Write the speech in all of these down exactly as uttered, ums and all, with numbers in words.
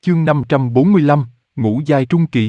Chương năm trăm bốn mươi lăm, ngũ giai trung kỳ.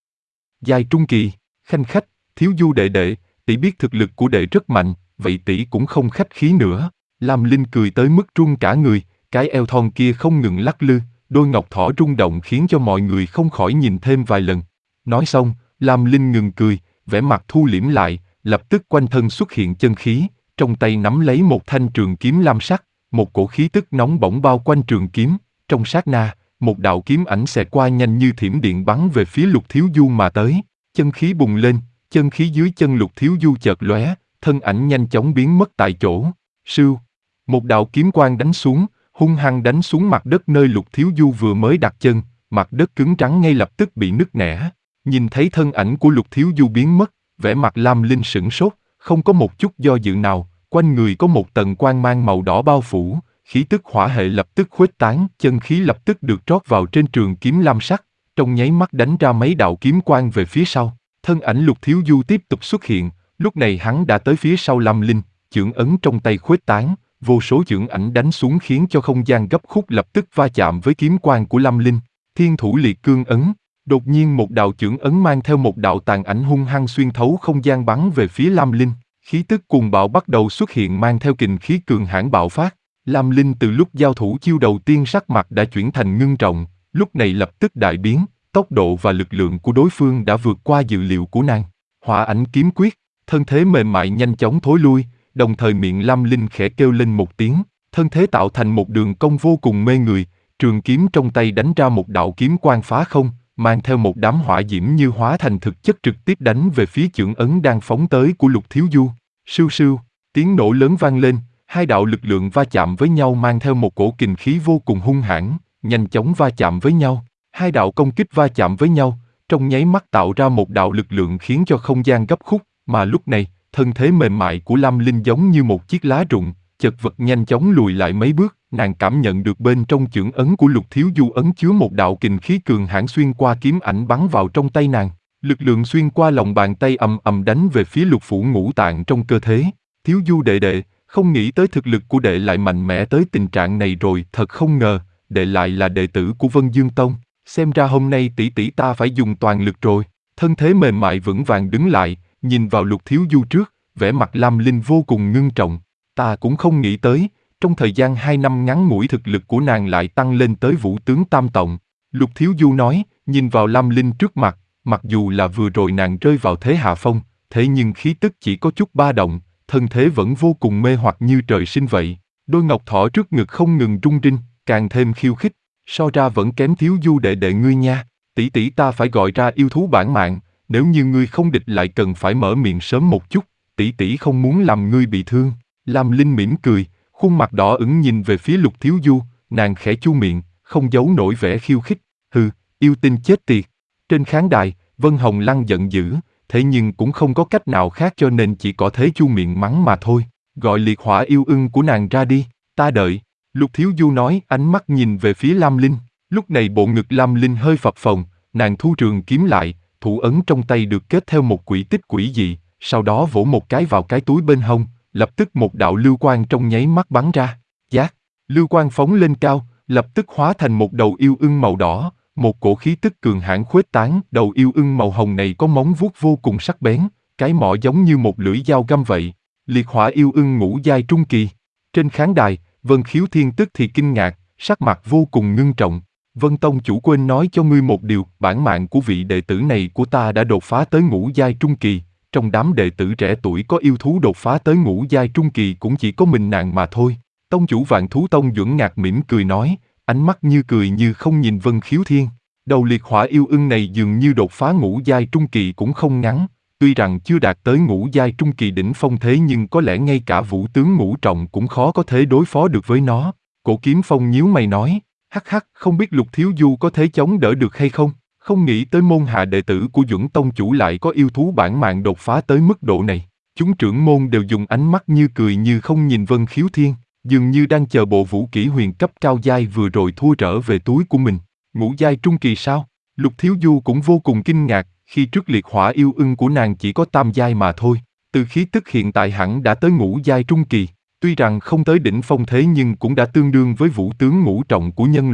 Giai trung kỳ, khanh khách, thiếu du đệ đệ, tỷ biết thực lực của đệ rất mạnh, vậy tỷ cũng không khách khí nữa. Lam Linh cười tới mức run cả người, cái eo thon kia không ngừng lắc lư, đôi ngọc thỏ rung động khiến cho mọi người không khỏi nhìn thêm vài lần. Nói xong, Lam Linh ngừng cười, vẻ mặt thu liễm lại, lập tức quanh thân xuất hiện chân khí, trong tay nắm lấy một thanh trường kiếm lam sắc, một cổ khí tức nóng bỏng bao quanh trường kiếm, trong sát na, một đạo kiếm ảnh xẹt qua nhanh như thiểm điện bắn về phía Lục Thiếu Du mà tới, chân khí bùng lên, chân khí dưới chân Lục Thiếu Du chợt lóe, thân ảnh nhanh chóng biến mất tại chỗ. Sưu, một đạo kiếm quang đánh xuống, hung hăng đánh xuống mặt đất nơi Lục Thiếu Du vừa mới đặt chân, mặt đất cứng rắn ngay lập tức bị nứt nẻ. Nhìn thấy thân ảnh của Lục Thiếu Du biến mất, vẻ mặt Lam Linh sửng sốt, không có một chút do dự nào, quanh người có một tầng quang mang màu đỏ bao phủ, khí tức hỏa hệ lập tức khuếch tán, chân khí lập tức được trót vào trên trường kiếm lam sắc, trong nháy mắt đánh ra mấy đạo kiếm quang về phía sau. Thân ảnh Lục Thiếu Du tiếp tục xuất hiện, lúc này hắn đã tới phía sau Lam Linh, chưởng ấn trong tay khuếch tán, vô số chưởng ảnh đánh xuống khiến cho không gian gấp khúc lập tức va chạm với kiếm quang của Lam Linh. Thiên thủ liệt cương ấn, đột nhiên một đạo chưởng ấn mang theo một đạo tàn ảnh hung hăng xuyên thấu không gian bắn về phía Lam Linh. Khí tức cuồng bạo bắt đầu xuất hiện mang theo kình khí cường hãn bạo phát. Lam Linh từ lúc giao thủ chiêu đầu tiên sắc mặt đã chuyển thành ngưng trọng, lúc này lập tức đại biến, tốc độ và lực lượng của đối phương đã vượt qua dự liệu của nàng. Hỏa ảnh kiếm quyết, thân thế mềm mại nhanh chóng thối lui, đồng thời miệng Lam Linh khẽ kêu lên một tiếng, thân thế tạo thành một đường cong vô cùng mê người, trường kiếm trong tay đánh ra một đạo kiếm quang phá không, mang theo một đám hỏa diễm như hóa thành thực chất trực tiếp đánh về phía chưởng ấn đang phóng tới của Lục Thiếu Du. Sưu sưu, tiếng nổ lớn vang lên, hai đạo lực lượng va chạm với nhau mang theo một cổ kình khí vô cùng hung hãn, nhanh chóng va chạm với nhau. Hai đạo công kích va chạm với nhau, trong nháy mắt tạo ra một đạo lực lượng khiến cho không gian gấp khúc, mà lúc này, thân thế mềm mại của Lam Linh giống như một chiếc lá rụng, chật vật nhanh chóng lùi lại mấy bước, nàng cảm nhận được bên trong chưởng ấn của Lục Thiếu Du ấn chứa một đạo kình khí cường hãn xuyên qua kiếm ảnh bắn vào trong tay nàng. Lực lượng xuyên qua lòng bàn tay ầm ầm đánh về phía lục phủ ngũ tạng trong cơ thể. Thiếu Du đệ đệ, không nghĩ tới thực lực của đệ lại mạnh mẽ tới tình trạng này rồi, thật không ngờ, đệ lại là đệ tử của Vân Dương Tông. Xem ra hôm nay tỷ tỷ ta phải dùng toàn lực rồi. Thân thế mềm mại vững vàng đứng lại, nhìn vào Lục Thiếu Du trước, vẻ mặt Lam Linh vô cùng ngưng trọng. Ta cũng không nghĩ tới, trong thời gian hai năm ngắn ngủi thực lực của nàng lại tăng lên tới vũ tướng tam tọng. Lục Thiếu Du nói, nhìn vào Lam Linh trước mặt, mặc dù là vừa rồi nàng rơi vào thế hạ phong, thế nhưng khí tức chỉ có chút ba động, thân thế vẫn vô cùng mê hoặc như trời sinh vậy. Đôi ngọc thỏ trước ngực không ngừng rung rinh, càng thêm khiêu khích. So ra vẫn kém Thiếu Du đệ đệ ngươi nha, tỷ tỷ ta phải gọi ra yêu thú bản mạng, nếu như ngươi không địch lại cần phải mở miệng sớm một chút, tỷ tỷ không muốn làm ngươi bị thương. Lam Linh mỉm cười, khuôn mặt đỏ ửng nhìn về phía Lục Thiếu Du, nàng khẽ chu miệng, không giấu nổi vẻ khiêu khích. Hừ, yêu tinh chết tiệt. Trên khán đài, Vân Hồng Lăng giận dữ, thế nhưng cũng không có cách nào khác cho nên chỉ có thế chu miệng mắng mà thôi. Gọi liệt hỏa yêu ưng của nàng ra đi, ta đợi. Lục Thiếu Du nói, ánh mắt nhìn về phía Lam Linh. Lúc này bộ ngực Lam Linh hơi phập phồng, nàng thu trường kiếm lại, thủ ấn trong tay được kết theo một quỹ tích quỷ dị, sau đó vỗ một cái vào cái túi bên hông, lập tức một đạo lưu quang trong nháy mắt bắn ra. Giác, lưu quang phóng lên cao, lập tức hóa thành một đầu yêu ưng màu đỏ, một cổ khí tức cường hãn khuếch tán. Đầu yêu ưng màu hồng này có móng vuốt vô cùng sắc bén, cái mỏ giống như một lưỡi dao găm vậy. Liệt hỏa yêu ưng ngũ giai trung kỳ. Trên khán đài, Vân Khiếu Thiên tức thì kinh ngạc, sắc mặt vô cùng ngưng trọng. Vân Tông chủ quên nói cho ngươi một điều, bản mạng của vị đệ tử này của ta đã đột phá tới ngũ giai trung kỳ. Trong đám đệ tử trẻ tuổi có yêu thú đột phá tới ngũ giai trung kỳ cũng chỉ có mình nàng mà thôi. Tông chủ Vạn Thú Tông Duẩn Ngạc mỉm cười nói, ánh mắt như cười như không nhìn Vân Khiếu Thiên. Đầu liệt hỏa yêu ưng này dường như đột phá ngũ giai trung kỳ cũng không ngắn. Tuy rằng chưa đạt tới ngũ giai trung kỳ đỉnh phong thế nhưng có lẽ ngay cả vũ tướng ngũ trọng cũng khó có thể đối phó được với nó. Cổ Kiếm Phong nhíu mày nói, hắc hắc, không biết Lục Thiếu Du có thể chống đỡ được hay không? Không nghĩ tới môn hạ đệ tử của Duẩn Tông chủ lại có yêu thú bản mạng đột phá tới mức độ này. Chúng trưởng môn đều dùng ánh mắt như cười như không nhìn Vân Khiếu Thiên, dường như đang chờ bộ vũ kỹ huyền cấp cao giai vừa rồi thua trở về túi của mình. Ngũ giai trung kỳ sao? Lục Thiếu Du cũng vô cùng kinh ngạc, khi trước liệt hỏa yêu ưng của nàng chỉ có tam giai mà thôi, từ khí tức hiện tại hẳn đã tới ngũ giai trung kỳ, tuy rằng không tới đỉnh phong thế nhưng cũng đã tương đương với vũ tướng ngũ trọng của nhân loại,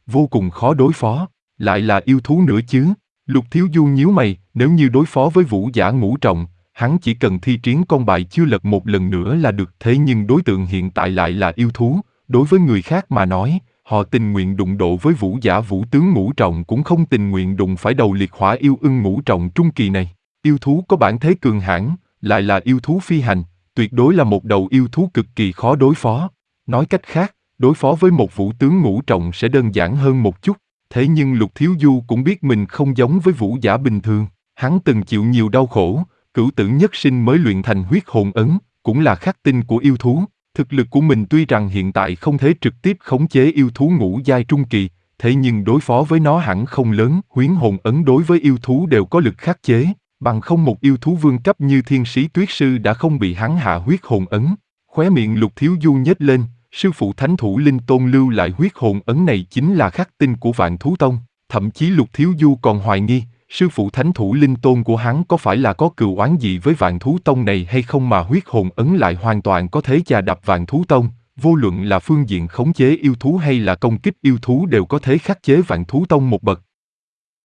vô cùng khó đối phó, lại là yêu thú nữa chứ. Lục Thiếu Du nhíu mày, nếu như đối phó với Vũ Giả Ngũ Trọng, hắn chỉ cần thi triển con bài chưa lật một lần nữa là được, thế nhưng đối tượng hiện tại lại là yêu thú, đối với người khác mà nói, họ tình nguyện đụng độ với Vũ Giả Vũ Tướng Ngũ Trọng cũng không tình nguyện đụng phải đầu liệt hỏa yêu ưng Ngũ Trọng trung kỳ này. Yêu thú có bản thế cường hãn, lại là yêu thú phi hành, tuyệt đối là một đầu yêu thú cực kỳ khó đối phó. Nói cách khác, đối phó với một Vũ Tướng Ngũ Trọng sẽ đơn giản hơn một chút. Thế nhưng Lục Thiếu Du cũng biết mình không giống với vũ giả bình thường, hắn từng chịu nhiều đau khổ, cửu tử nhất sinh mới luyện thành huyết hồn ấn, cũng là khắc tinh của yêu thú. Thực lực của mình tuy rằng hiện tại không thể trực tiếp khống chế yêu thú ngũ giai trung kỳ, thế nhưng đối phó với nó hẳn không lớn. Huyễn hồn ấn đối với yêu thú đều có lực khắc chế, bằng không một yêu thú vương cấp như Thiên Sĩ Tuyết Sư đã không bị hắn hạ huyết hồn ấn. Khóe miệng Lục Thiếu Du nhếch lên, sư phụ Thánh Thủ Linh Tôn lưu lại huyết hồn ấn này chính là khắc tinh của Vạn Thú Tông. Thậm chí Lục Thiếu Du còn hoài nghi, sư phụ Thánh Thủ Linh Tôn của hắn có phải là có cừu oán gì với Vạn Thú Tông này hay không mà huyết hồn ấn lại hoàn toàn có thể chà đập Vạn Thú Tông. Vô luận là phương diện khống chế yêu thú hay là công kích yêu thú đều có thể khắc chế Vạn Thú Tông một bậc.